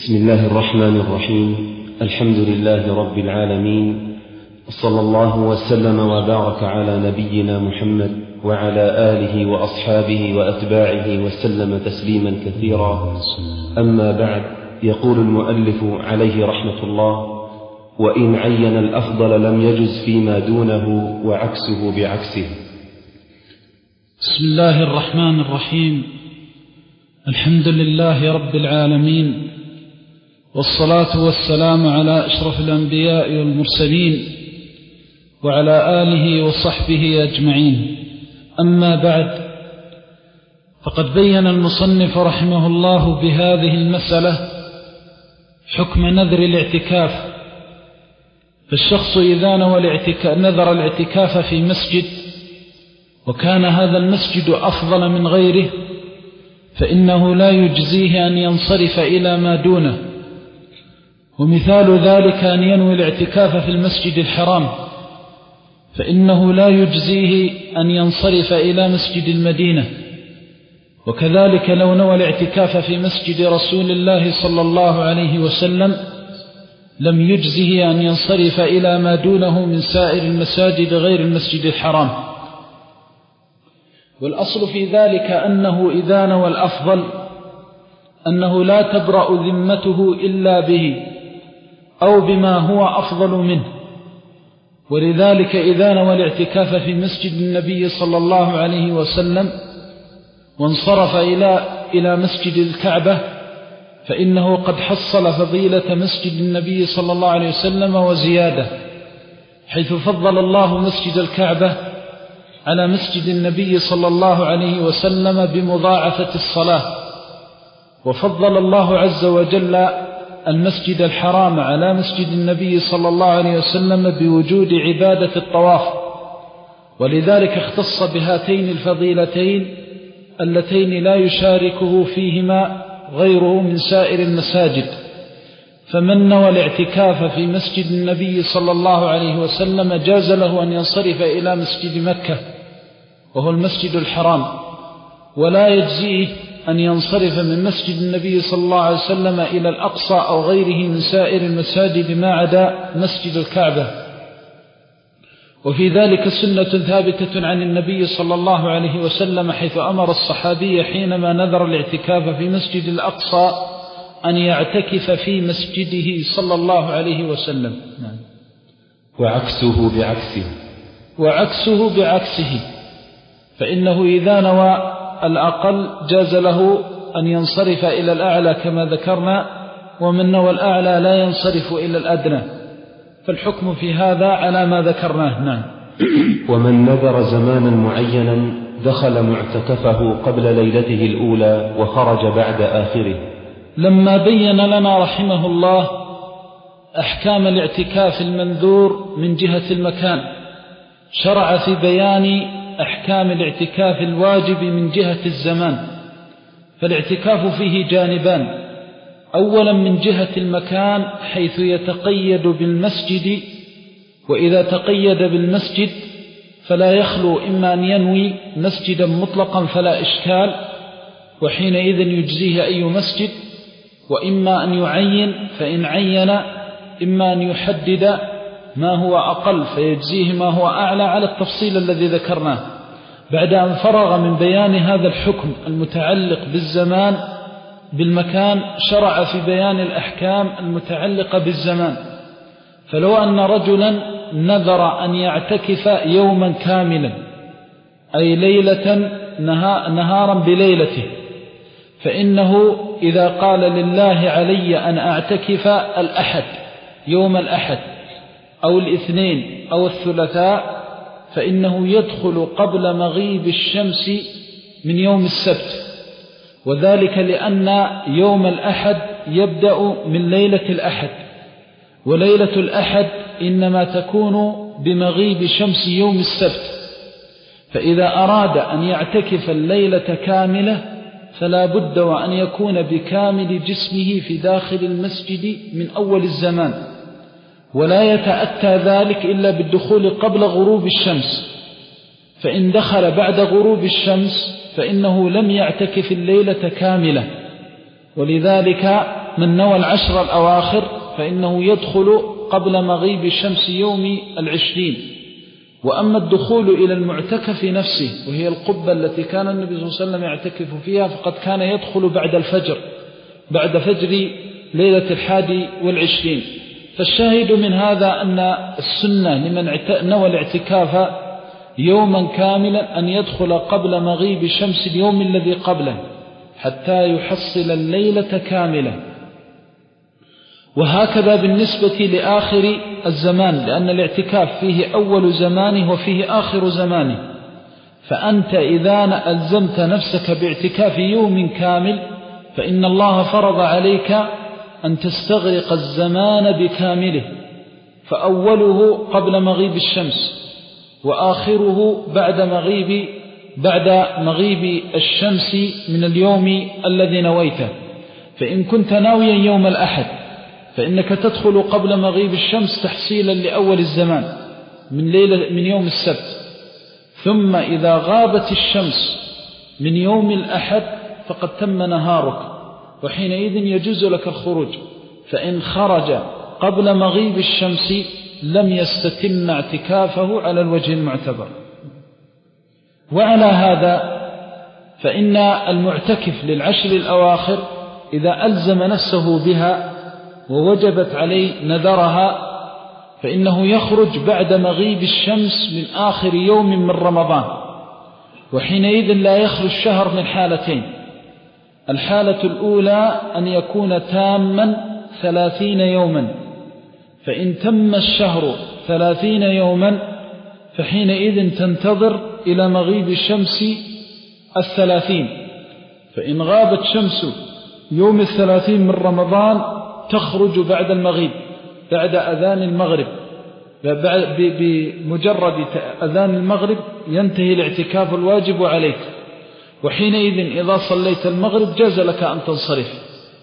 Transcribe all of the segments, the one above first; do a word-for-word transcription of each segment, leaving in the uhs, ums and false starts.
بسم الله الرحمن الرحيم. الحمد لله رب العالمين، صلى الله وسلم وبارك على نبينا محمد وعلى آله وأصحابه وأتباعه وسلم تسليما كثيرا. أما بعد، يقول المؤلف عليه رحمة الله: وإن عين الأفضل لم يجز فيما دونه وعكسه بعكسه. بسم الله الرحمن الرحيم. الحمد لله رب العالمين، والصلاة والسلام على أشرف الأنبياء والمرسلين وعلى آله وصحبه أجمعين. أما بعد، فقد بين المصنف رحمه الله بهذه المسألة حكم نذر الاعتكاف. فالشخص إذا نذر الاعتكاف في مسجد وكان هذا المسجد أفضل من غيره، فإنه لا يجزيه أن ينصرف إلى ما دونه. ومثال ذلك أن ينوي الاعتكاف في المسجد الحرام، فإنه لا يجزيه أن ينصرف إلى مسجد المدينة. وكذلك لو نوى الاعتكاف في مسجد رسول الله صلى الله عليه وسلم لم يجزه أن ينصرف إلى ما دونه من سائر المساجد غير المسجد الحرام. والأصل في ذلك أنه إذا نوى الأفضل أنه لا تبرأ ذمته إلا به أو بما هو أفضل منه. ولذلك إذا نوى الاعتكاف في مسجد النبي صلى الله عليه وسلم وانصرف إلى إلى مسجد الكعبة، فإنه قد حصل فضيلة مسجد النبي صلى الله عليه وسلم وزيادة، حيث فضل الله مسجد الكعبة على مسجد النبي صلى الله عليه وسلم بمضاعفة الصلاة. وفضل الله عز وجل المسجد الحرام على مسجد النبي صلى الله عليه وسلم بوجود عبادة الطواف. ولذلك اختص بهاتين الفضيلتين اللتين لا يشاركه فيهما غيره من سائر المساجد. فمن نوى الاعتكاف في مسجد النبي صلى الله عليه وسلم جاز له أن ينصرف إلى مسجد مكة وهو المسجد الحرام، ولا يجزيه أن ينصرف من مسجد النبي صلى الله عليه وسلم إلى الأقصى أو غيره من سائر المساجد ما عدا مسجد الكعبة. وفي ذلك سنة ثابتة عن النبي صلى الله عليه وسلم، حيث أمر الصحابي حينما نذر الاعتكاف في مسجد الأقصى أن يعتكف في مسجده صلى الله عليه وسلم. وعكسه بعكسه وعكسه بعكسه فإنه إذا نوى الأقل جاز له أن ينصرف إلى الأعلى كما ذكرنا، ومن نوى الأعلى لا ينصرف إلى الأدنى. فالحكم في هذا على ما ذكرناه. نعم. ومن نذر زمانا معينا دخل معتكفه قبل ليلته الأولى وخرج بعد آخره. لما بين لنا رحمه الله أحكام الاعتكاف المنذور من جهة المكان، شرع في بيان أحكام الاعتكاف الواجب من جهة الزمان. فالاعتكاف فيه جانبان: أولا من جهة المكان حيث يتقيد بالمسجد، وإذا تقيد بالمسجد فلا يخلو إما أن ينوي مسجدا مطلقا فلا إشكال، وحينئذ يجزيه أي مسجد، وإما أن يعين، فإن عين إما أن يحدد ما هو أقل فيجزيه ما هو أعلى على التفصيل الذي ذكرناه. بعد أن فرغ من بيان هذا الحكم المتعلق بالزمان بالمكان، شرع في بيان الأحكام المتعلقة بالزمان. فلو أن رجلا نذر أن يعتكف يوما كاملا، أي ليلة نهارا بليلته، فإنه إذا قال لله علي أن أعتكف الأحد يوم الأحد أو الاثنين أو الثلاثاء، فإنه يدخل قبل مغيب الشمس من يوم السبت. وذلك لأن يوم الأحد يبدأ من ليلة الأحد، وليلة الأحد إنما تكون بمغيب شمس يوم السبت. فإذا أراد أن يعتكف الليلة كاملة فلا بد وأن يكون بكامل جسمه في داخل المسجد من أول الزمان، ولا يتأتى ذلك إلا بالدخول قبل غروب الشمس. فإن دخل بعد غروب الشمس فإنه لم يعتكف الليلة كاملة. ولذلك من نوى العشر الأواخر فإنه يدخل قبل مغيب الشمس يوم العشرين. وأما الدخول إلى المعتكف نفسه وهي القبة التي كان النبي صلى الله عليه وسلم يعتكف فيها فقد كان يدخل بعد الفجر بعد فجر ليلة الحادي والعشرين. فالشاهد من هذا أن السنة لمن نوى الاعتكاف يوما كاملا أن يدخل قبل مغيب شمس اليوم الذي قبله حتى يحصل الليلة كاملة. وهكذا بالنسبة لآخر الزمان، لأن الاعتكاف فيه أول زمانه وفيه آخر زمانه. فأنت إذا ألزمت نفسك باعتكاف يوم كامل فإن الله فرض عليك أن تستغرق الزمان بكامله، فأوله قبل مغيب الشمس وآخره بعد مغيب بعد مغيب الشمس من اليوم الذي نويته. فإن كنت ناويا يوم الأحد فإنك تدخل قبل مغيب الشمس تحصيلا لأول الزمان من ليلة من يوم السبت، ثم إذا غابت الشمس من يوم الأحد فقد تم نهارك، وحينئذ يجوز لك الخروج. فإن خرج قبل مغيب الشمس لم يستتم اعتكافه على الوجه المعتبر. وعلى هذا فإن المعتكف للعشر الأواخر إذا ألزم نفسه بها ووجبت عليه نذرها فإنه يخرج بعد مغيب الشمس من آخر يوم من رمضان، وحينئذ لا يخلو الشهر من حالتين. الحالة الأولى أن يكون تاما ثلاثين يوما، فإن تم الشهر ثلاثين يوما فحينئذ تنتظر إلى مغيب الشمس الثلاثين. فإن غابت شمس يوم الثلاثين من رمضان تخرج بعد المغيب بعد أذان المغرب، بمجرد أذان المغرب ينتهي الاعتكاف الواجب عليك، وحينئذ إذا صليت المغرب جاز لك أن تنصرف.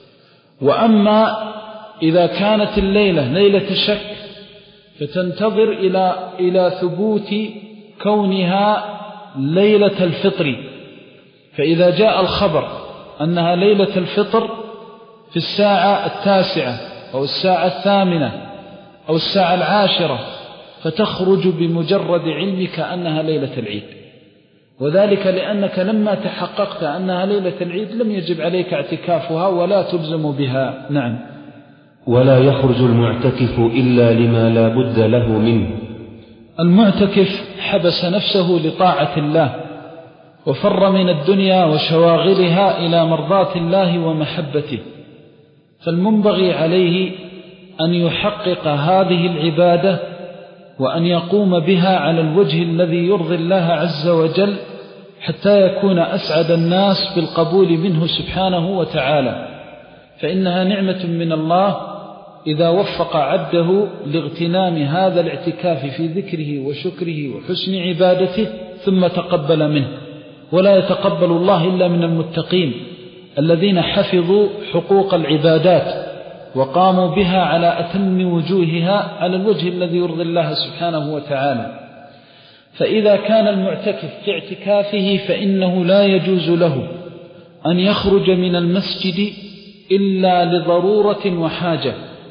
وأما إذا كانت الليلة ليلة شك فتنتظر إلى إلى ثبوت كونها ليلة الفطر، فإذا جاء الخبر أنها ليلة الفطر في الساعة التاسعة أو الساعة الثامنة أو الساعة العاشرة فتخرج بمجرد علمك أنها ليلة العيد، وذلك لأنك لما تحققت أنها ليلة العيد لم يجب عليك اعتكافها ولا تلزم بها. نعم. ولا يخرج المعتكف إلا لما لا بد له منه. المعتكف حبس نفسه لطاعة الله وفر من الدنيا وشواغلها إلى مرضاة الله ومحبته، فالمنبغي عليه أن يحقق هذه العبادة وأن يقوم بها على الوجه الذي يرضي الله عز وجل حتى يكون أسعد الناس بالقبول منه سبحانه وتعالى. فإنها نعمة من الله إذا وفق عبده لاغتنام هذا الاعتكاف في ذكره وشكره وحسن عبادته ثم تقبل منه. ولا يتقبل الله إلا من المتقين الذين حفظوا حقوق العبادات وقاموا بها على أتم وجوهها على الوجه الذي يرضي الله سبحانه وتعالى. فإذا كان المعتكف في اعتكافه فإنه لا يجوز له أن يخرج من المسجد إلا لضرورة وحاجة،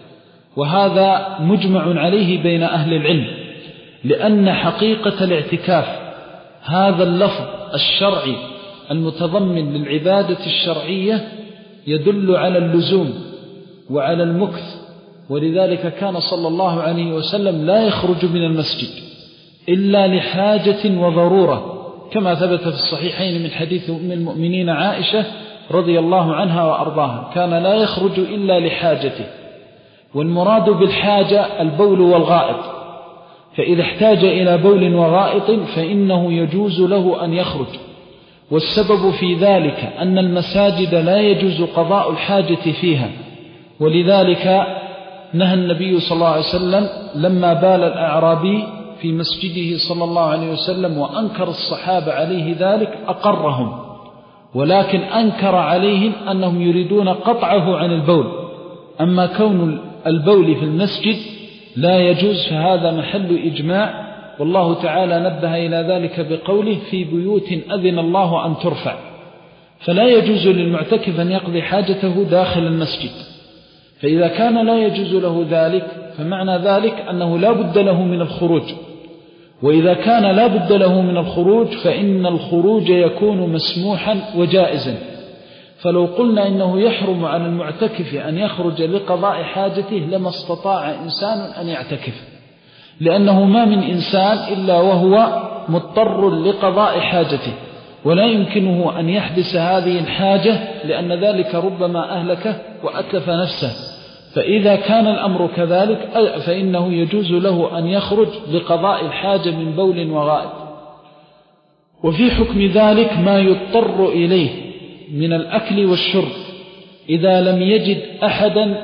وهذا مجمع عليه بين أهل العلم، لأن حقيقة الاعتكاف هذا اللفظ الشرعي المتضمن للعبادة الشرعية يدل على اللزوم وعلى المكث، ولذلك كان صلى الله عليه وسلم لا يخرج من المسجد إلا لحاجة وضرورة، كما ثبت في الصحيحين من حديث أم المؤمنين عائشة رضي الله عنها وأرضاها، كان لا يخرج إلا لحاجته. والمراد بالحاجة البول والغائط، فإذا احتاج إلى بول وغائط فإنه يجوز له أن يخرج. والسبب في ذلك أن المساجد لا يجوز قضاء الحاجة فيها، ولذلك نهى النبي صلى الله عليه وسلم لما بال الأعرابي في مسجده صلى الله عليه وسلم وأنكر الصحابة عليه ذلك أقرهم، ولكن أنكر عليهم أنهم يريدون قطعه عن البول. أما كون البول في المسجد لا يجوز فهذا محل إجماع، والله تعالى نبه إلى ذلك بقوله في بيوت أذن الله أن ترفع. فلا يجوز للمعتكف أن يقضي حاجته داخل المسجد، فإذا كان لا يجوز له ذلك فمعنى ذلك أنه لا بد له من الخروج، وإذا كان لا بد له من الخروج فإن الخروج يكون مسموحا وجائزا. فلو قلنا إنه يحرم على المعتكف أن يخرج لقضاء حاجته لما استطاع إنسان أن يعتكف، لأنه ما من إنسان إلا وهو مضطر لقضاء حاجته، ولا يمكنه أن يحبس هذه الحاجة لأن ذلك ربما أهلكه وأتلف نفسه. فإذا كان الأمر كذلك فإنه يجوز له أن يخرج لقضاء الحاجة من بول وغائط. وفي حكم ذلك ما يضطر إليه من الأكل والشرب إذا لم يجد أحدا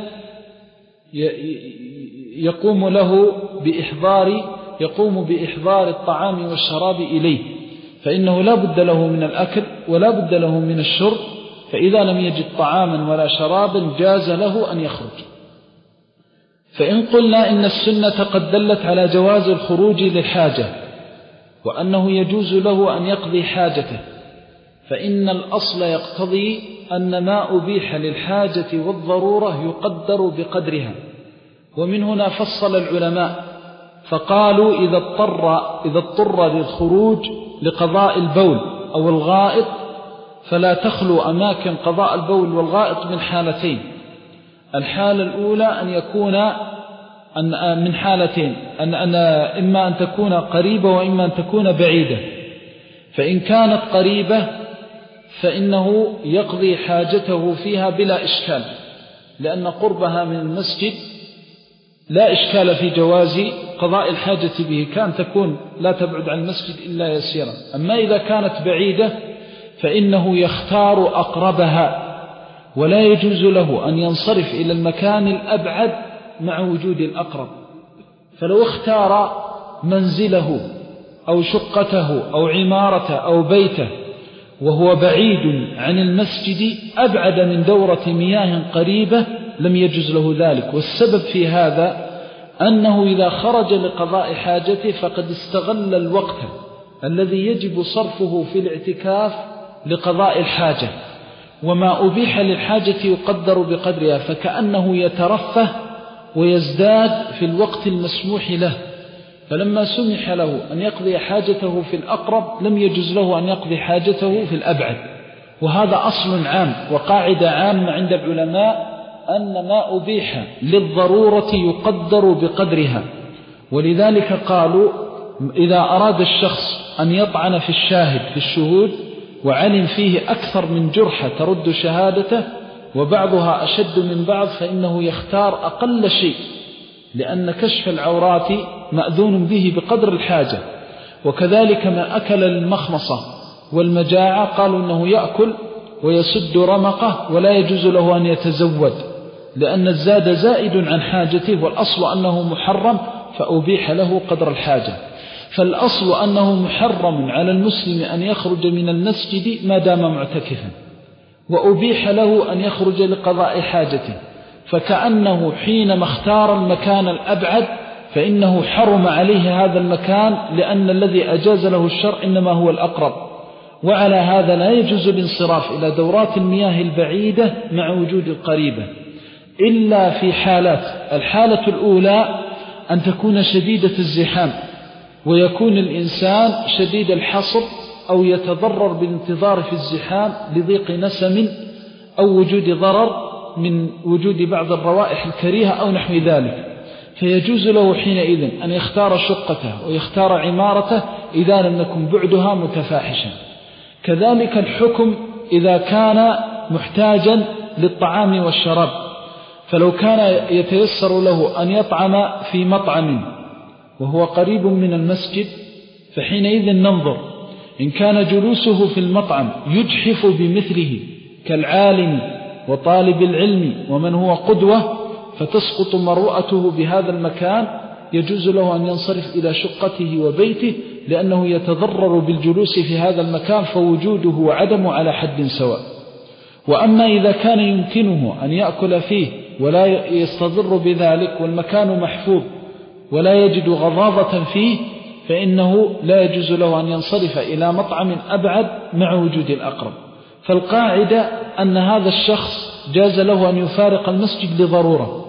يقوم له بإحضار يقوم بإحضار الطعام والشراب إليه، فإنه لا بد له من الأكل ولا بد له من الشرب، فإذا لم يجد طعاما ولا شرابا جاز له أن يخرج. فإن قلنا إن السنة قد دلت على جواز الخروج للحاجة وأنه يجوز له أن يقضي حاجته، فإن الأصل يقتضي أن ما أبيح للحاجة والضرورة يقدر بقدرها. ومن هنا فصل العلماء فقالوا إذا اضطر, إذا اضطر للخروج لقضاء البول أو الغائط فلا تخلو أماكن قضاء البول والغائط من حالتين. الحالة الأولى أن يكون أن من حالتين أن أن إما أن تكون قريبة وإما أن تكون بعيدة. فإن كانت قريبة فإنه يقضي حاجته فيها بلا إشكال، لأن قربها من المسجد لا إشكال في جواز قضاء الحاجة به، كان تكون لا تبعد عن المسجد إلا يسيرا. أما إذا كانت بعيدة فإنه يختار أقربها، ولا يجوز له أن ينصرف إلى المكان الأبعد مع وجود الأقرب. فلو اختار منزله أو شقته أو عمارته أو بيته وهو بعيد عن المسجد أبعد من دورة مياه قريبة لم يجوز له ذلك. والسبب في هذا أنه إذا خرج لقضاء حاجته فقد استغل الوقت الذي يجب صرفه في الاعتكاف لقضاء الحاجة، وما أبيح للحاجة يقدر بقدرها، فكأنه يترفه ويزداد في الوقت المسموح له. فلما سمح له أن يقضي حاجته في الأقرب لم يجوز له أن يقضي حاجته في الأبعد. وهذا أصل عام وقاعدة عامة عند العلماء أن ما أبيح للضرورة يقدر بقدرها. ولذلك قالوا إذا أراد الشخص أن يطعن في الشاهد في الشهود وعلم فيه أكثر من جرحة ترد شهادته وبعضها أشد من بعض فإنه يختار أقل شيء، لأن كشف العورات مأذون به بقدر الحاجة. وكذلك ما أكل المخمصة والمجاعة قالوا أنه يأكل ويسد رمقه ولا يجوز له أن يتزود، لأن الزاد زائد عن حاجته، والأصل أنه محرم فأبيح له قدر الحاجة. فالأصل أنه محرم على المسلم أن يخرج من المسجد ما دام معتكفا، وأبيح له أن يخرج لقضاء حاجته، فكأنه حينما اختار المكان الأبعد فإنه حرم عليه هذا المكان، لأن الذي أجاز له الشرع إنما هو الأقرب. وعلى هذا لا يجوز الانصراف إلى دورات المياه البعيدة مع وجود القريبة إلا في حالات. الحالة الأولى أن تكون شديدة الزحام ويكون الإنسان شديد الحصر أو يتضرر بالانتظار في الزحام لضيق نسم أو وجود ضرر من وجود بعض الروائح الكريهة أو نحو ذلك، فيجوز له حينئذ أن يختار شقته ويختار عمارته إذا لم يكن بعدها متفاحشا. كذلك الحكم إذا كان محتاجا للطعام والشراب، فلو كان يتيسر له أن يطعم في مطعم وهو قريب من المسجد فحينئذ ننظر إن كان جلوسه في المطعم يجحف بمثله كالعالم وطالب العلم ومن هو قدوة فتسقط مروءته بهذا المكان، يجوز له أن ينصرف إلى شقته وبيته، لأنه يتضرر بالجلوس في هذا المكان فوجوده وعدمه على حد سواء. وأما إذا كان يمكنه أن يأكل فيه ولا يستضر بذلك والمكان محفوظ ولا يجد غضاضة فيه فإنه لا يجوز له أن ينصرف إلى مطعم أبعد مع وجود الأقرب. فالقاعدة أن هذا الشخص جاز له أن يفارق المسجد لضرورة،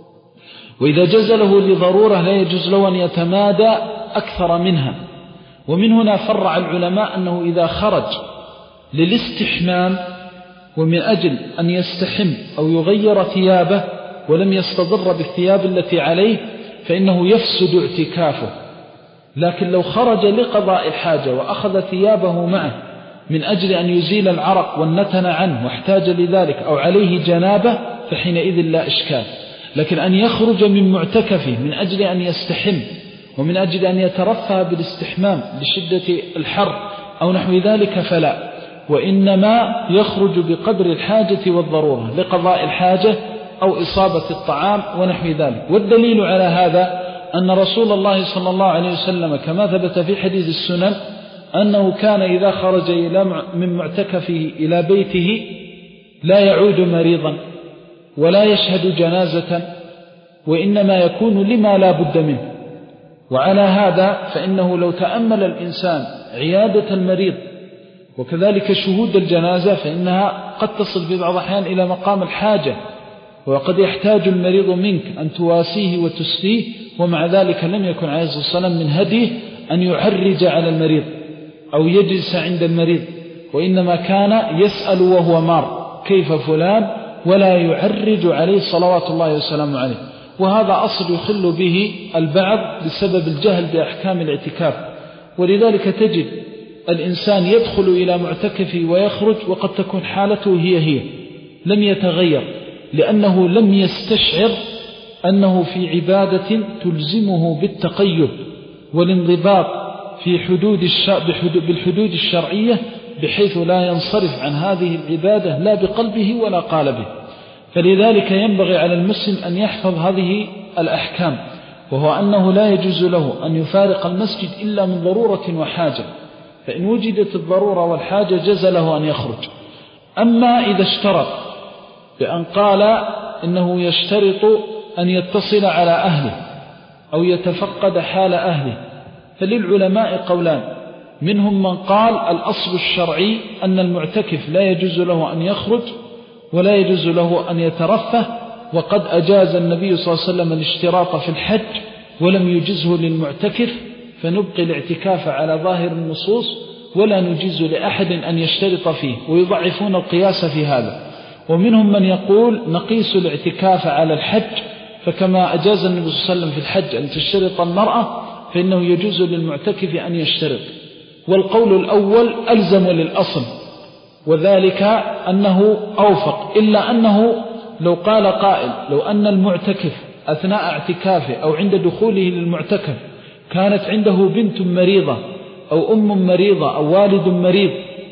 وإذا جاز له لضرورة لا يجوز له أن يتمادى أكثر منها. ومن هنا فرع العلماء أنه إذا خرج للاستحمام ومن أجل أن يستحم أو يغير ثيابه ولم يستضر بالثياب التي عليه فإنه يفسد اعتكافه. لكن لو خرج لقضاء الحاجة وأخذ ثيابه معه من أجل أن يزيل العرق والنتن عنه واحتاج لذلك أو عليه جنابه فحينئذ لا إشكال. لكن أن يخرج من معتكفه من أجل أن يستحم ومن أجل أن يترفه بالاستحمام لشدة الحر أو نحو ذلك فلا، وإنما يخرج بقدر الحاجة والضرورة لقضاء الحاجة أو إصابة الطعام ونحو ذلك. والدليل على هذا أن رسول الله صلى الله عليه وسلم كما ثبت في حديث السنن أنه كان إذا خرج من معتكفه إلى بيته لا يعود مريضا ولا يشهد جنازة، وإنما يكون لما لا بد منه. وعلى هذا فإنه لو تأمل الإنسان عيادة المريض وكذلك شهود الجنازة فإنها قد تصل في بعض الأحيان إلى مقام الحاجة، وقد يحتاج المريض منك أن تواسيه وتسليه، ومع ذلك لم يكن عليه الصلاة والسلام من هديه أن يعرج على المريض أو يجلس عند المريض، وإنما كان يسأل وهو مار كيف فلان ولا يعرج عليه صلوات الله وسلامه عليه. وهذا أصل يخل به البعض بسبب الجهل بأحكام الاعتكاف. ولذلك تجد الإنسان يدخل إلى معتكفه ويخرج وقد تكون حالته هي هي لم يتغير، لأنه لم يستشعر أنه في عبادة تلزمه بالتقيد والانضباط في حدود بالحدود الشرعية بحيث لا ينصرف عن هذه العبادة لا بقلبه ولا قالبه. فلذلك ينبغي على المسلم أن يحفظ هذه الأحكام، وهو أنه لا يجوز له أن يفارق المسجد إلا من ضرورة وحاجة، فإن وجدت الضرورة والحاجة جاز له أن يخرج. أما إذا اشترط بأن قال إنه يشترط أن يتصل على أهله أو يتفقد حال أهله فللعلماء قولان، منهم من قال الأصل الشرعي أن المعتكف لا يجوز له أن يخرج ولا يجوز له أن يترفه، وقد أجاز النبي صلى الله عليه وسلم الاشتراط في الحج ولم يجزه للمعتكف، فنبقي الاعتكاف على ظاهر النصوص ولا نجيز لأحد أن يشترط فيه، ويضعفون القياس في هذا. ومنهم من يقول نقيس الاعتكاف على الحج، فكما أجاز النبي صلى الله عليه وسلم في الحج أن تشترط المرأة فإنه يجوز للمعتكف أن يشترط. والقول الأول ألزم للأصل، وذلك أنه أوفق، إلا أنه لو قال قائل لو أن المعتكف أثناء اعتكافه أو عند دخوله للمعتكف كانت عنده بنت مريضة أو أم مريضة أو والد مريض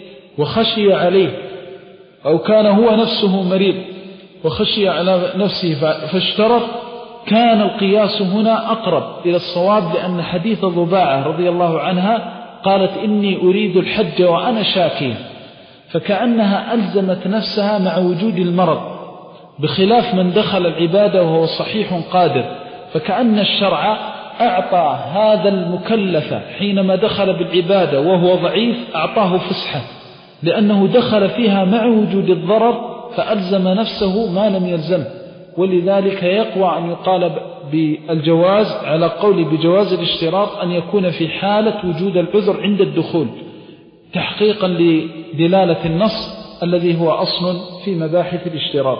وخشي عليه، أو كان هو نفسه مريض وخشي على نفسه فاشترط، كان القياس هنا أقرب إلى الصواب، لأن حديث ضباعة رضي الله عنها قالت إني أريد الحج وأنا شاكية، فكأنها ألزمت نفسها مع وجود المرض، بخلاف من دخل العبادة وهو صحيح قادر. فكأن الشرع أعطى هذا المكلف حينما دخل بالعبادة وهو ضعيف أعطاه فسحة، لأنه دخل فيها مع وجود الضرر فألزم نفسه ما لم يلزمه. ولذلك يقوى أن يقال بالجواز على قول بجواز الاشتراط أن يكون في حالة وجود العذر عند الدخول، تحقيقا لدلالة النص الذي هو أصل في مباحث الاشتراط.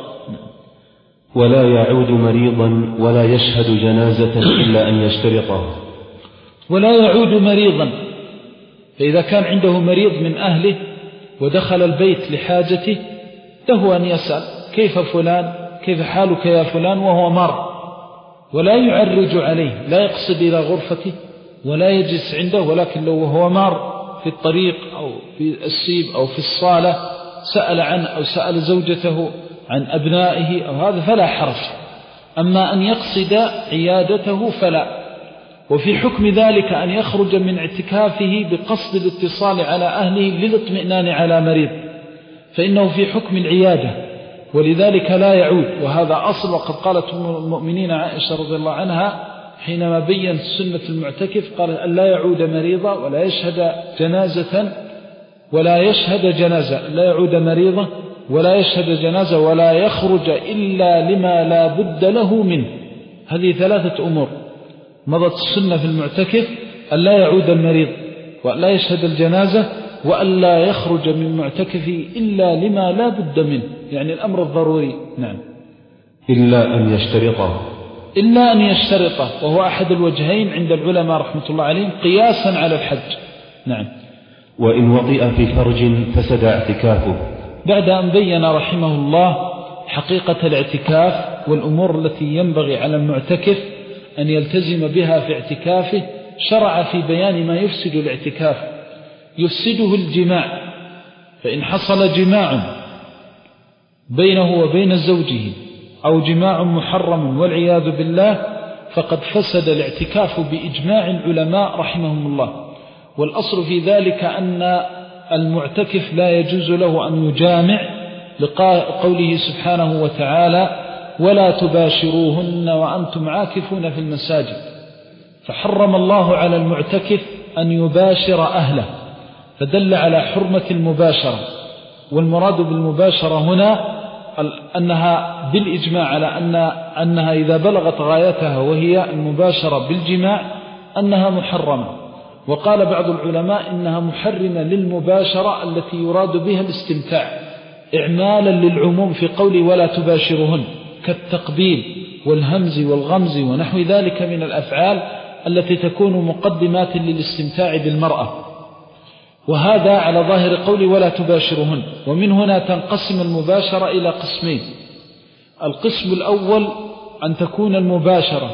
ولا يعود مريضا ولا يشهد جنازة إلا أن يشترطه. ولا يعود مريضا، فإذا كان عنده مريض من أهله ودخل البيت لحاجته له أن يسأل كيف فلان، كيف حالك يا فلان، وهو مر، ولا يعرج عليه، لا يقصد إلى غرفته ولا يجلس عنده، ولكن لو هو مر في الطريق أو في السيب أو في الصالة سأل عنه أو سأل زوجته عن أبنائه أو هذا فلا حرج. أما أن يقصد عيادته فلا. وفي حكم ذلك أن يخرج من اعتكافه بقصد الاتصال على أهله للاطمئنان على مريض، فإنه في حكم العيادة، ولذلك لا يعود. وهذا أصل، وقد قالت المؤمنين عائشة رضي الله عنها حينما بين سنة المعتكف قالت أن لا يعود مريضا ولا يشهد جنازة ولا يشهد جنازة لا يعود مريضة ولا يشهد جنازة ولا يخرج إلا لما لا بد له منه. هذه ثلاثة أمور مضت السنة في المعتكف: أن لا يعود المريض، وأن لا يشهد الجنازة، وأن لا يخرج من معتكفه إلا لما لا بد منه، يعني الأمر الضروري. نعم. إلا أن يشترطه إلا أن يشترطه، وهو أحد الوجهين عند العلماء رحمة الله عليهم قياسا على الحج. نعم. وإن وطئ في فرج فسد اعتكافه. بعد أن بين رحمه الله حقيقة الاعتكاف والأمور التي ينبغي على المعتكف أن يلتزم بها في اعتكافه، شرع في بيان ما يفسد الاعتكاف. يفسده الجماع، فإن حصل جماع بينه وبين زوجه أو جماع محرم والعياذ بالله فقد فسد الاعتكاف بإجماع العلماء رحمهم الله. والأصل في ذلك أن المعتكف لا يجوز له أن يجامع لقوله سبحانه وتعالى: ولا تباشروهن وأنتم عاكفون في المساجد. فحرم الله على المعتكف أن يباشر أهله، فدل على حرمة المباشرة. والمراد بالمباشرة هنا أنها بالإجماع على أن أنها إذا بلغت غايتها وهي المباشرة بالجماع أنها محرمة. وقال بعض العلماء إنها محرمة للمباشرة التي يراد بها الاستمتاع، إعمالا للعموم في قول ولا تباشرهن، كالتقبيل والهمز والغمز ونحو ذلك من الأفعال التي تكون مقدمات للاستمتاع بالمرأة. وهذا على ظاهر قول ولا تباشرهن. ومن هنا تنقسم المباشرة إلى قسمين: القسم الأول أن تكون المباشرة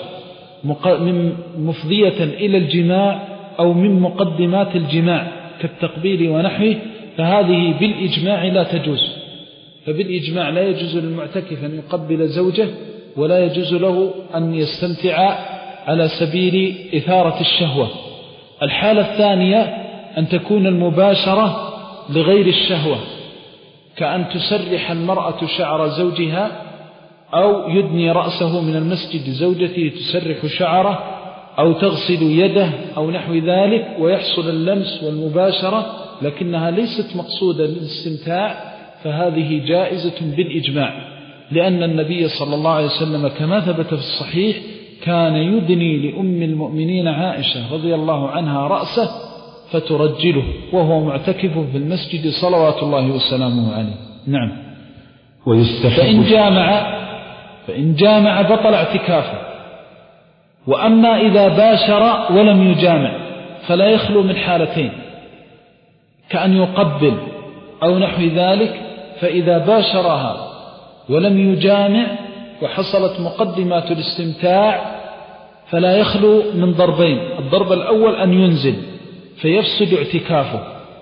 مفضية إلى الجماع أو من مقدمات الجماع كالتقبيل ونحوه، فهذه بالإجماع لا تجوز. فبالإجماع لا يجوز للمعتكف أن يقبل زوجه، ولا يجوز له أن يستمتع على سبيل إثارة الشهوة. الحالة الثانية أن تكون المباشرة لغير الشهوة، كأن تسرح المرأة شعر زوجها أو يدني رأسه من المسجد زوجته تسرح شعره أو تغسل يده أو نحو ذلك، ويحصل اللمس والمباشرة لكنها ليست مقصودة للاستمتاع، فهذه جائزة بالإجماع. لأن النبي صلى الله عليه وسلم كما ثبت في الصحيح كان يدني لأم المؤمنين عائشة رضي الله عنها رأسه فترجله وهو معتكف في المسجد صلوات الله وسلامه عليه. نعم. فإن جامع فإن جامع بطل اعتكافه. وأما إذا باشر ولم يجامع فلا يخلو من حالتين: كأن يقبل أو نحو ذلك، فإذا باشرها ولم يجامع وحصلت مقدمات الاستمتاع فلا يخلو من ضربين: الضرب الأول أن ينزل فيفسد اعتكافه،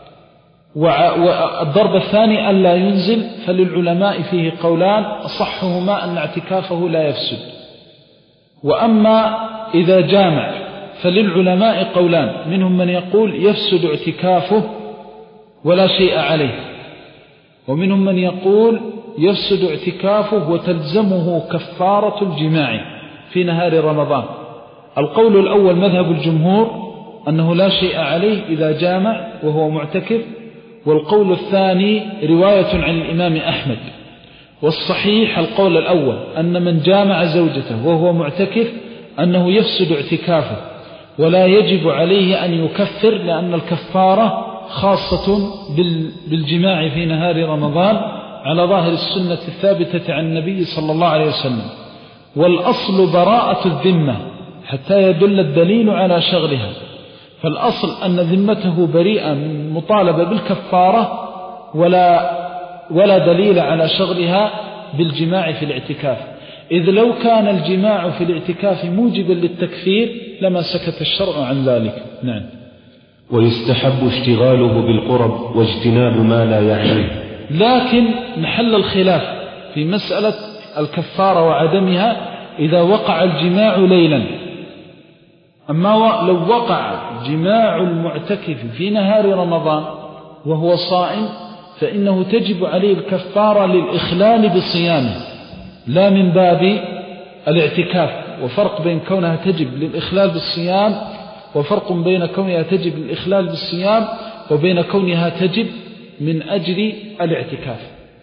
والضرب الثاني أن لا ينزل، فللعلماء فيه قولان أصحهما أن اعتكافه لا يفسد. وأما إذا جامع فللعلماء قولان: منهم من يقول يفسد اعتكافه ولا شيء عليه، ومنهم من يقول يفسد اعتكافه وتلزمه كفارة الجماع في نهار رمضان. القول الأول مذهب الجمهور أنه لا شيء عليه إذا جامع وهو معتكف، والقول الثاني رواية عن الإمام أحمد. والصحيح القول الأول أن من جامع زوجته وهو معتكف أنه يفسد اعتكافه ولا يجب عليه أن يكفر، لأن الكفارة خاصة بالجماع في نهار رمضان على ظاهر السنة الثابتة عن النبي صلى الله عليه وسلم. والأصل براءة الذمة حتى يدل الدليل على شغلها، فالأصل أن ذمته بريئة من مطالبة بالكفارة ولا, ولا دليل على شغلها بالجماع في الاعتكاف، إذ لو كان الجماع في الاعتكاف موجبا للتكفير لما سكت الشرع عن ذلك. نعم. ويستحب اشتغاله بالقرب واجتناب ما لا يعنيه. لكن محل الخلاف في مسألة الكفارة وعدمها إذا وقع الجماع ليلا. أما لو وقع جماع المعتكف في نهار رمضان وهو صائم فإنه تجب عليه الكفارة للإخلال بصيامه لا من باب الاعتكاف. وفرق بين كونها تجب للإخلال بالصيام وفرق بين كونها تجب للإخلال بالصيام وبين كونها تجب من أجل الاعتكاف.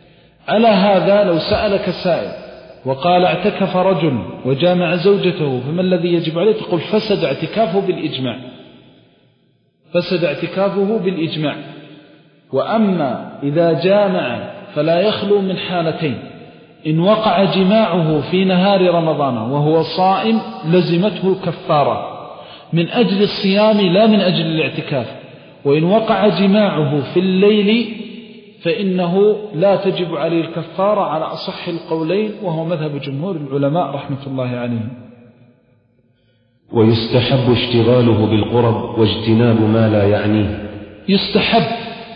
على هذا لو سألك سائل وقال اعتكف رجل وجامع زوجته فما الذي يجب عليه؟ تقول فسد اعتكافه بالإجماع، فسد اعتكافه بالإجماع. وأما إذا جامع فلا يخلو من حالتين: إن وقع جماعه في نهار رمضان وهو صائم لزمته الكفارة من أجل الصيام لا من أجل الاعتكاف، وإن وقع جماعه في الليل فإنه لا تجب عليه الكفارة على أصح القولين، وهو مذهب جمهور العلماء رحمة الله عليهم. ويستحب اشتغاله بالقرب واجتناب ما لا يعنيه. يستحب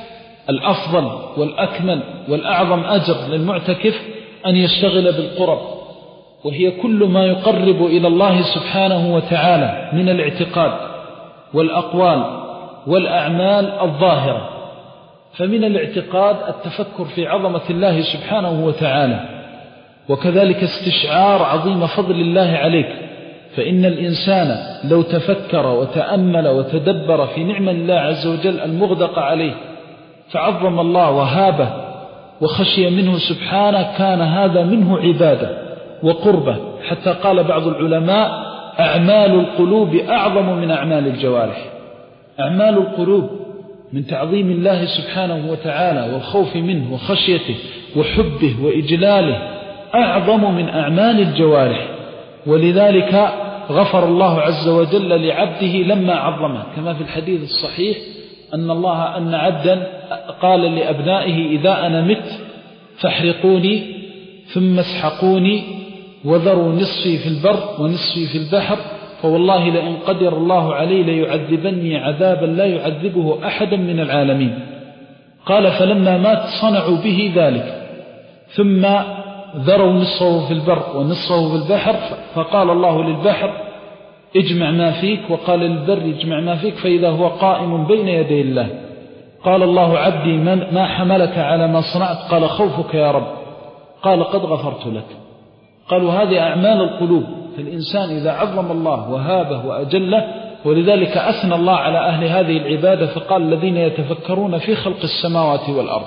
الأفضل والأكمل والأعظم أجر للمعتكف أن يشتغل بالقرب، وهي كل ما يقرب إلى الله سبحانه وتعالى من الاعتقاد والأقوال والأعمال الظاهرة. فمن الاعتقاد التفكر في عظمة الله سبحانه وتعالى، وكذلك استشعار عظيم فضل الله عليك، فإن الإنسان لو تفكر وتأمل وتدبر في نعم الله عز وجل المغدق عليه فعظم الله وهابه وخشي منه سبحانه، كان هذا منه عبادة وقربة. حتى قال بعض العلماء: أعمال القلوب أعظم من أعمال الجوارح. أعمال القلوب من تعظيم الله سبحانه وتعالى والخوف منه وخشيته وحبه وإجلاله أعظم من أعمال الجوارح. ولذلك غفر الله عز وجل لعبده لما عظمه، كما في الحديث الصحيح أن الله أن عبدا قال لأبنائه: إذا أنا مت فاحرقوني ثم اسحقوني وذروا نصفي في البر ونصفي في البحر، فوالله لئن قدر الله علي ليعذبني عذابا لا يعذبه أحدا من العالمين. قال: فلما مات صنعوا به ذلك، ثم ذروا نصفه في البر ونصفه في البحر، فقال الله للبحر: اجمع ما فيك، وقال للبر: اجمع ما فيك، فإذا هو قائم بين يدي الله. قال الله: عبدي ما حملك على ما صنعت؟ قال: خوفك يا رب. قال: قد غفرت لك. قالوا: هذه أعمال القلوب. فالإنسان إذا عظم الله وهابه وأجله، ولذلك أثنى الله على أهل هذه العبادة فقال: الذين يتفكرون في خلق السماوات والأرض.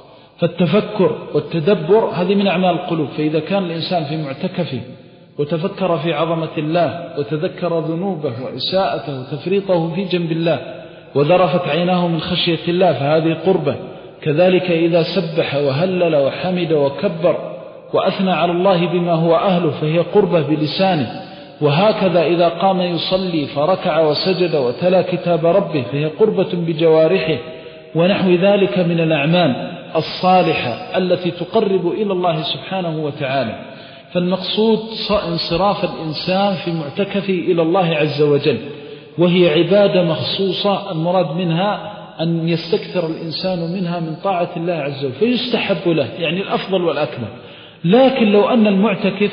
فالتفكر والتدبر هذه من أعمال القلوب. فإذا كان الإنسان في معتكفه وتفكر في عظمة الله وتذكر ذنوبه وإساءته وتفريطه في جنب الله وذرفت عيناه من خشية الله فهذه قربة. كذلك إذا سبح وهلل وحمد وكبر وأثنى على الله بما هو أهله فهي قربة بلسانه. وهكذا إذا قام يصلي فركع وسجد وتلا كتاب ربه فهي قربة بجوارحه، ونحو ذلك من الأعمال الصالحة التي تقرب إلى الله سبحانه وتعالى. فالمقصود انصراف الإنسان في معتكفه إلى الله عز وجل، وهي عبادة مخصوصة المراد منها أن يستكثر الإنسان منها من طاعة الله عز وجل، فيستحب له، يعني الأفضل والأكمل. لكن لو أن المعتكف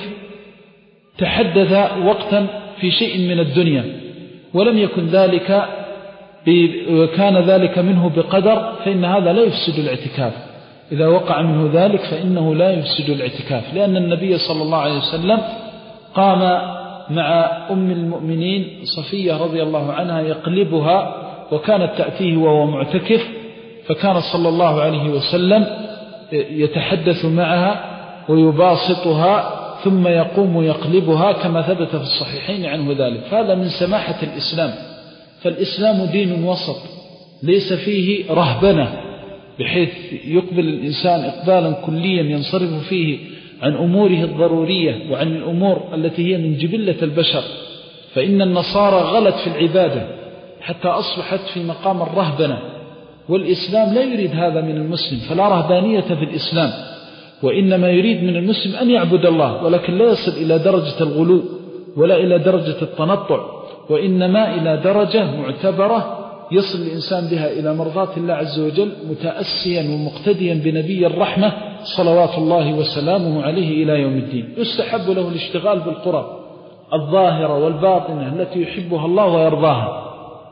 تحدث وقتا في شيء من الدنيا ولم يكن ذلك وكان ذلك منه بقدر، فإن هذا لا يفسد الاعتكاف. إذا وقع منه ذلك فإنه لا يفسد الاعتكاف، لأن النبي صلى الله عليه وسلم قام مع أم المؤمنين صفية رضي الله عنها يقلبها، وكانت تأتيه وهو معتكف، فكان صلى الله عليه وسلم يتحدث معها ويباسطها ثم يقوم يقلبها كما ثبت في الصحيحين عنه ذلك. فهذا من سماحة الإسلام. فالإسلام دين وسط ليس فيه رهبنة بحيث يقبل الإنسان إقبالا كليا ينصرف فيه عن أموره الضرورية وعن الأمور التي هي من جبلة البشر. فإن النصارى غلت في العبادة حتى أصبحت في مقام الرهبنة، والإسلام لا يريد هذا من المسلم، فلا رهبانية في الإسلام، وإنما يريد من المسلم أن يعبد الله، ولكن لا يصل إلى درجة الغلو ولا إلى درجة التنطع، وإنما إلى درجة معتبرة يصل الإنسان بها إلى مرضاة الله عز وجل، متأسيا ومقتديا بنبي الرحمة صلوات الله وسلامه عليه إلى يوم الدين. يستحب له الاشتغال بالقرب الظاهرة والباطنة التي يحبها الله ويرضاها،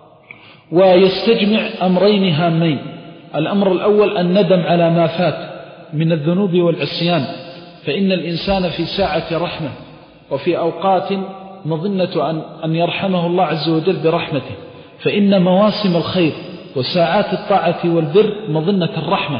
ويستجمع أمرين هامين. الأمر الأول الندم على ما فات من الذنوب والعصيان، فإن الإنسان في ساعة رحمة وفي أوقات مظنة أن, أن يرحمه الله عز وجل برحمته، فإن مواسم الخير وساعات الطاعة والبر مظنة الرحمة،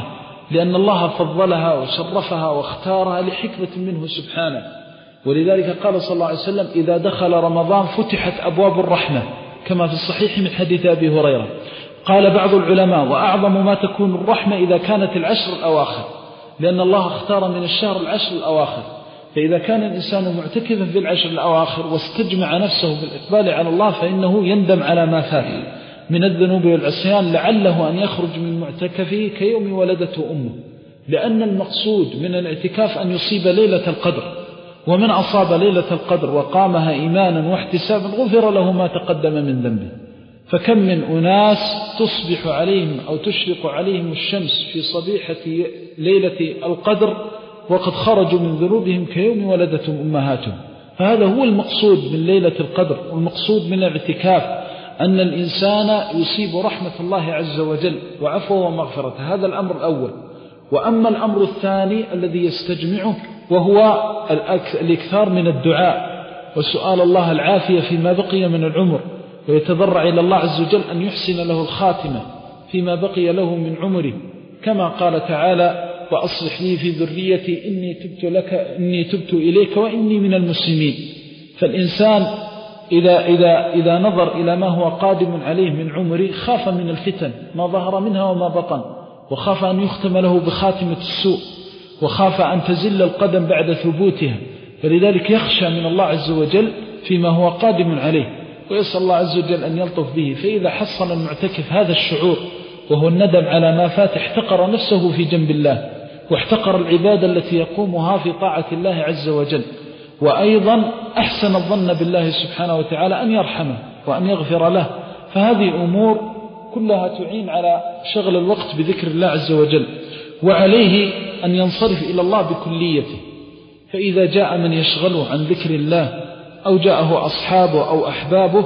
لأن الله فضلها وشرفها واختارها لحكمة منه سبحانه. ولذلك قال صلى الله عليه وسلم إذا دخل رمضان فتحت أبواب الرحمة كما في الصحيح من حديث أبي هريرة. قال بعض العلماء وأعظم ما تكون الرحمة إذا كانت العشر الأواخر، لأن الله اختار من الشهر العشر الأواخر، فإذا كان الإنسان معتكفا في العشر الأواخر واستجمع نفسه بالإقبال على الله فإنه يندم على ما فات من الذنوب والعصيان، لعله أن يخرج من معتكفه كيوم ولدته أمه، لأن المقصود من الاعتكاف أن يصيب ليلة القدر، ومن أصاب ليلة القدر وقامها إيمانا واحتسابا غفر له ما تقدم من ذنبه. فكم من أناس تصبح عليهم أو تشرق عليهم الشمس في صبيحة ليلة القدر وقد خرجوا من ذنوبهم كيوم ولدتهم أمهاتهم. فهذا هو المقصود من ليلة القدر، والمقصود من الاعتكاف أن الإنسان يصيب رحمة الله عز وجل وعفوه ومغفرته، هذا الأمر الأول. وأما الأمر الثاني الذي يستجمعه وهو الإكثار من الدعاء وسؤال الله العافية فيما بقي من العمر، ويتضرع إلى الله عز وجل أن يحسن له الخاتمة فيما بقي له من عمره، كما قال تعالى وأصلح لي في ذريتي إني تبت لك إني تبت إليك وإني من المسلمين. فالإنسان إذا, إذا, إذا نظر إلى ما هو قادم عليه من عمره خاف من الفتن ما ظهر منها وما بطن، وخاف أن يختم له بخاتمة السوء، وخاف أن تزل القدم بعد ثبوتها، فلذلك يخشى من الله عز وجل فيما هو قادم عليه، ويسأل الله عز وجل أن يلطف به. فإذا حصل المعتكف هذا الشعور وهو الندم على ما فات احتقر نفسه في جنب الله، واحتقر العبادة التي يقومها في طاعة الله عز وجل، وأيضا أحسن الظن بالله سبحانه وتعالى أن يرحمه وأن يغفر له. فهذه أمور كلها تعين على شغل الوقت بذكر الله عز وجل، وعليه أن ينصرف إلى الله بكليته. فإذا جاء من يشغله عن ذكر الله أو جاءه أصحابه أو أحبابه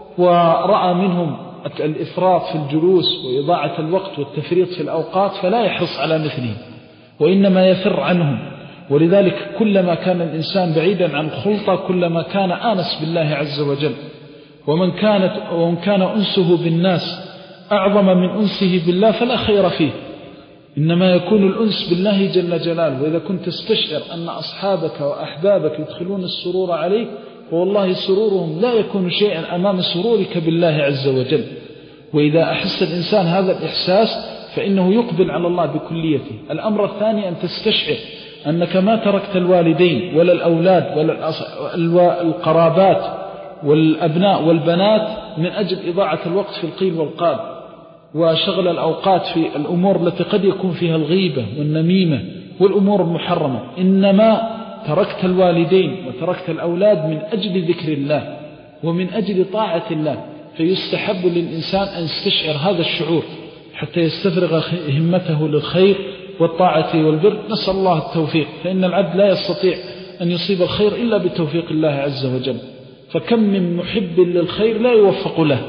ورأى منهم الإفراط في الجلوس وإضاعة الوقت والتفريط في الأوقات فلا يحرص على مثله، وإنما يفر عنهم. ولذلك كلما كان الإنسان بعيدا عن الخلطة كلما كان آنس بالله عز وجل. ومن, كانت ومن كان أنسه بالناس أعظم من أنسه بالله فلا خير فيه، إنما يكون الأنس بالله جل جلاله. وإذا كنت تستشعر أن أصحابك وأحبابك يدخلون السرور عليك، والله سرورهم لا يكون شيئا أمام سرورك بالله عز وجل. وإذا أحس الإنسان هذا الإحساس فإنه يقبل على الله بكليته. الأمر الثاني أن تستشعر أنك ما تركت الوالدين ولا الأولاد ولا القرابات والأبناء والبنات من أجل إضاعة الوقت في القيل والقال وشغل الأوقات في الأمور التي قد يكون فيها الغيبة والنميمة والأمور المحرمة، إنما تركت الوالدين وتركت الأولاد من أجل ذكر الله ومن أجل طاعة الله. فيستحب للإنسان أن يستشعر هذا الشعور حتى يستفرغ همته للخير والطاعة والبر. نسأل الله التوفيق، فإن العبد لا يستطيع أن يصيب الخير إلا بتوفيق الله عز وجل. فكم من محب للخير لا يوفق له،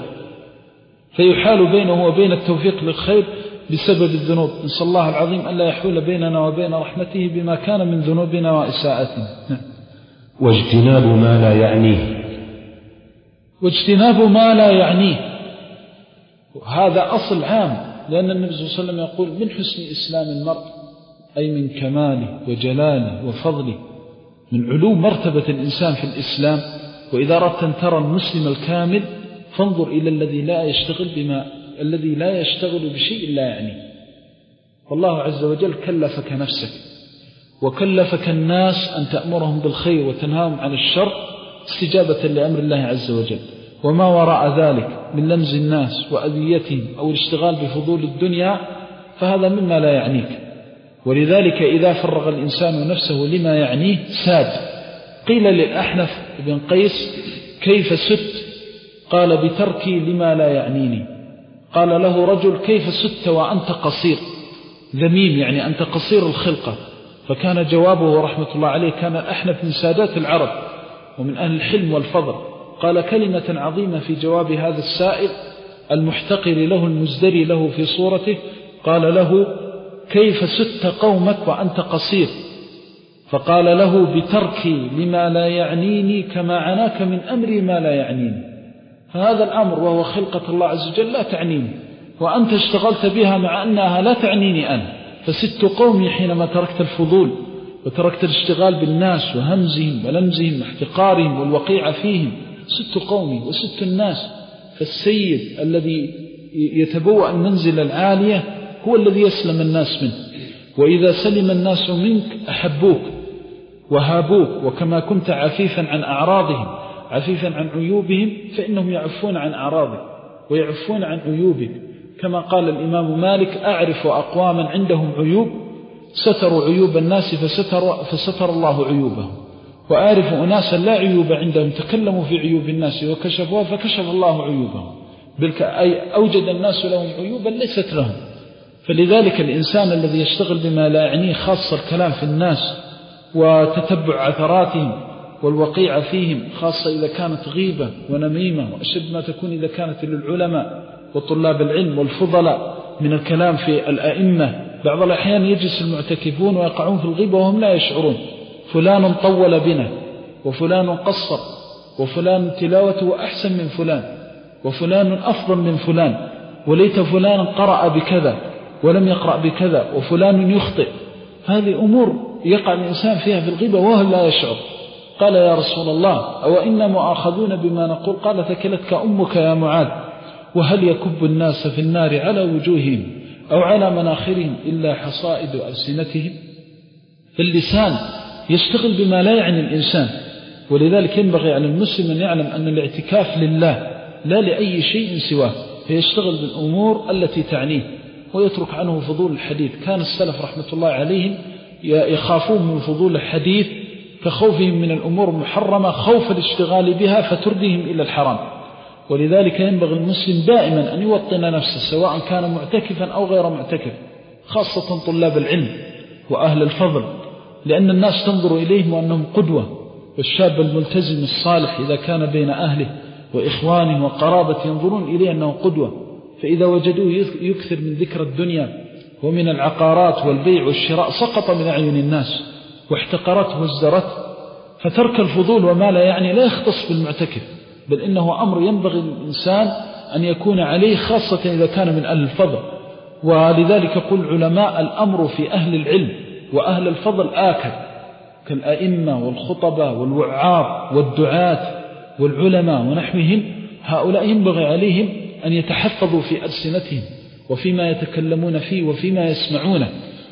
فيحال بينه وبين التوفيق للخير بسبب الذنوب. نسأل الله العظيم ألا يحول بيننا وبين رحمته بما كان من ذنوبنا وإساءتنا. واجتناب ما لا يعنيه واجتناب ما لا يعنيه هذا أصل عام، لأن النبي صلى الله عليه وسلم يقول من حسن إسلام المرء أي من كماله وجلاله وفضله، من علو مرتبة الإنسان في الإسلام. وإذا أردت أن ترى المسلم الكامل فانظر إلى الذي لا يشتغل بما الذي لا يشتغل بشيء لا يعني. والله عز وجل كلفك نفسك وكلفك الناس أن تأمرهم بالخير وتنهاهم عن الشر استجابة لأمر الله عز وجل، وما وراء ذلك من لمز الناس وأذيتهم أو الاشتغال بفضول الدنيا فهذا مما لا يعنيك. ولذلك إذا فرغ الإنسان نفسه لما يعنيه ساد. قيل للأحنف بن قيس كيف ست؟ قال بتركي لما لا يعنيني. قال له رجل كيف ست وأنت قصير ذميم، يعني أنت قصير الخلقة؟ فكان جوابه رحمة الله عليه، كان الأحنف من سادات العرب ومن أهل الحلم والفضل، قال كلمة عظيمة في جواب هذا السائل المحتقر له المزدري له في صورته. قال له كيف ست قومك وأنت قصير؟ فقال له بتركي لما لا يعنيني كما عناك من أمري ما لا يعنيني. فهذا الأمر وهو خلقة الله عز وجل لا تعنيني، وأنت اشتغلت بها مع أنها لا تعنيني أنا، فست قومي حينما تركت الفضول وتركت الاشتغال بالناس وهمزهم ولمزهم واحتقارهم والوقيع فيهم. ست قومي وست الناس. فالسيد الذي يتبوأ المنزل العالية هو الذي يسلم الناس منه، وإذا سلم الناس منك أحبوك وهابوك، وكما كنت عفيفا عن أعراضهم عفيفا عن عيوبهم فإنهم يعفون عن أعراضك ويعفون عن عيوبك. كما قال الإمام مالك: أعرف أقواما عندهم عيوب ستروا عيوب الناس فستر, فستر الله عيوبهم، وأعرف أناسا لا عيوب عندهم تكلموا في عيوب الناس وكشفوها فكشف الله عيوبهم، بل أي أوجد الناس لهم عيوبا ليست لهم. فلذلك الإنسان الذي يشتغل بما لا يعنيه، خاصة الكلام في الناس وتتبع عثراتهم والوقيع فيهم، خاصة إذا كانت غيبة ونميمة، وأشد ما تكون إذا كانت للعلماء وطلاب العلم والفضلاء من الكلام في الأئمة. بعض الأحيان يجلس المعتكفون ويقعون في الغيبة وهم لا يشعرون: فلان طول بنا، وفلان قصر، وفلان تلاوته أحسن من فلان، وفلان أفضل من فلان، وليت فلان قرأ بكذا ولم يقرأ بكذا، وفلان يخطئ. هذه أمور يقع الإنسان فيها في الغيبة وهو لا يشعر. قال: يا رسول الله، أو إنا مؤاخذون بما نقول؟ قال: ثكلتك أمك يا معاذ. وهل يكب الناس في النار على وجوههم أو على مناخرهم إلا حصائد ألسنتهم؟ فاللسان يشتغل بما لا يعني الإنسان. ولذلك ينبغي على المسلم أن يعلم أن الاعتكاف لله لا لأي شيء سواه، فيشتغل بالأمور التي تعنيه ويترك عنه فضول الحديث. كان السلف رحمة الله عليهم يخافون من فضول الحديث كخوفهم من الأمور المحرمة خوف الاشتغال بها فتردهم إلى الحرام. ولذلك ينبغي المسلم دائما أن يوطن نفسه سواء كان معتكفا أو غير معتكف، خاصة طلاب العلم وأهل الفضل، لأن الناس تنظر إليهم وأنهم قدوة. والشاب الملتزم الصالح إذا كان بين أهله وإخوانه وقرابة ينظرون إليه أنه قدوة، فإذا وجدوه يكثر من ذكر الدنيا ومن العقارات والبيع والشراء سقط من أعين الناس واحتقرته وازدرته. فترك الفضول وما لا يعني لا يختص بالمعتكف، بل إنه أمر ينبغي للإنسان أن يكون عليه، خاصة إذا كان من أهل الفضل. ولذلك يقول العلماء: الأمر في أهل العلم وأهل الفضل آكد، كالأئمة والخطباء والوعاظ والدعاة والعلماء ونحوهم. هؤلاء ينبغي عليهم أن يتحفظوا في ألسنتهم وفيما يتكلمون فيه وفيما يسمعونه.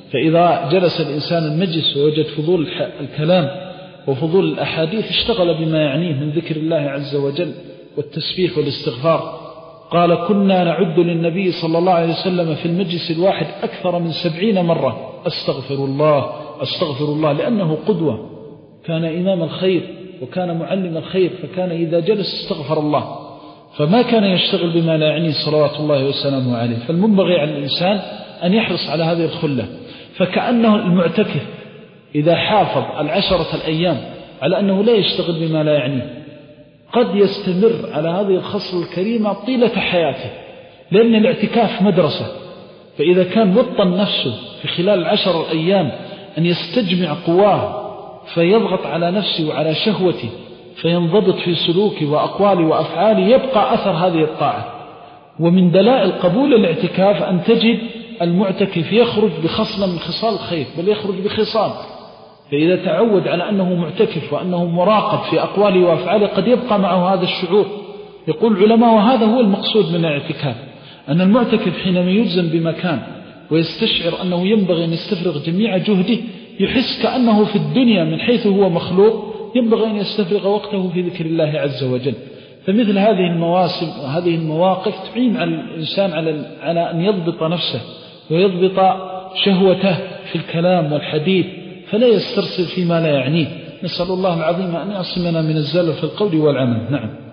فإذا جلس الإنسان المجلس ووجد فضول الكلام وفضول الأحاديث اشتغل بما يعنيه من ذكر الله عز وجل والتسبيح والاستغفار. قال: كنا نعد للنبي صلى الله عليه وسلم في المجلس الواحد أكثر من سبعين مرة أستغفر الله أستغفر الله، لأنه قدوة، كان إمام الخير وكان معلم الخير، فكان إذا جلس استغفر الله، فما كان يشتغل بما لا يعنيه صلوات الله وسلامه عليه. فالمنبغي على الإنسان أن يحرص على هذه الخلة. فكأنه المعتكف إذا حافظ العشرة الأيام على أنه لا يشتغل بما لا يعنيه قد يستمر على هذه الخصلة الكريمة طيلة حياته، لأن الاعتكاف مدرسة. فإذا كان وطن نفسه في خلال العشر الأيام أن يستجمع قواه فيضغط على نفسه وعلى شهوته فينضبط في سلوكه وأقواله وأفعاله، يبقى أثر هذه الطاعة. ومن دلائل قبول الاعتكاف أن تجد المعتكف يخرج بخصلة من خصال الخير، بل يخرج بخصال. فإذا تعود على أنه معتكف وأنه مراقب في أقواله وأفعاله قد يبقى معه هذا الشعور. يقول العلماء: وهذا هو المقصود من الاعتكاف، أن المعتكف حينما يلزم بمكان ويستشعر أنه ينبغي أن يستفرغ جميع جهده، يحس كأنه في الدنيا من حيث هو مخلوق ينبغي أن يستفرغ وقته في ذكر الله عز وجل. فمثل هذه المواسم وهذه المواقف تعين على الإنسان على على أن يضبط نفسه ويضبط شهوته في الكلام والحديث، فلا يسترسل فيما لا يعنيه. نسأل الله العظيم أن يعصمنا من الزلل في القول والعمل. نعم.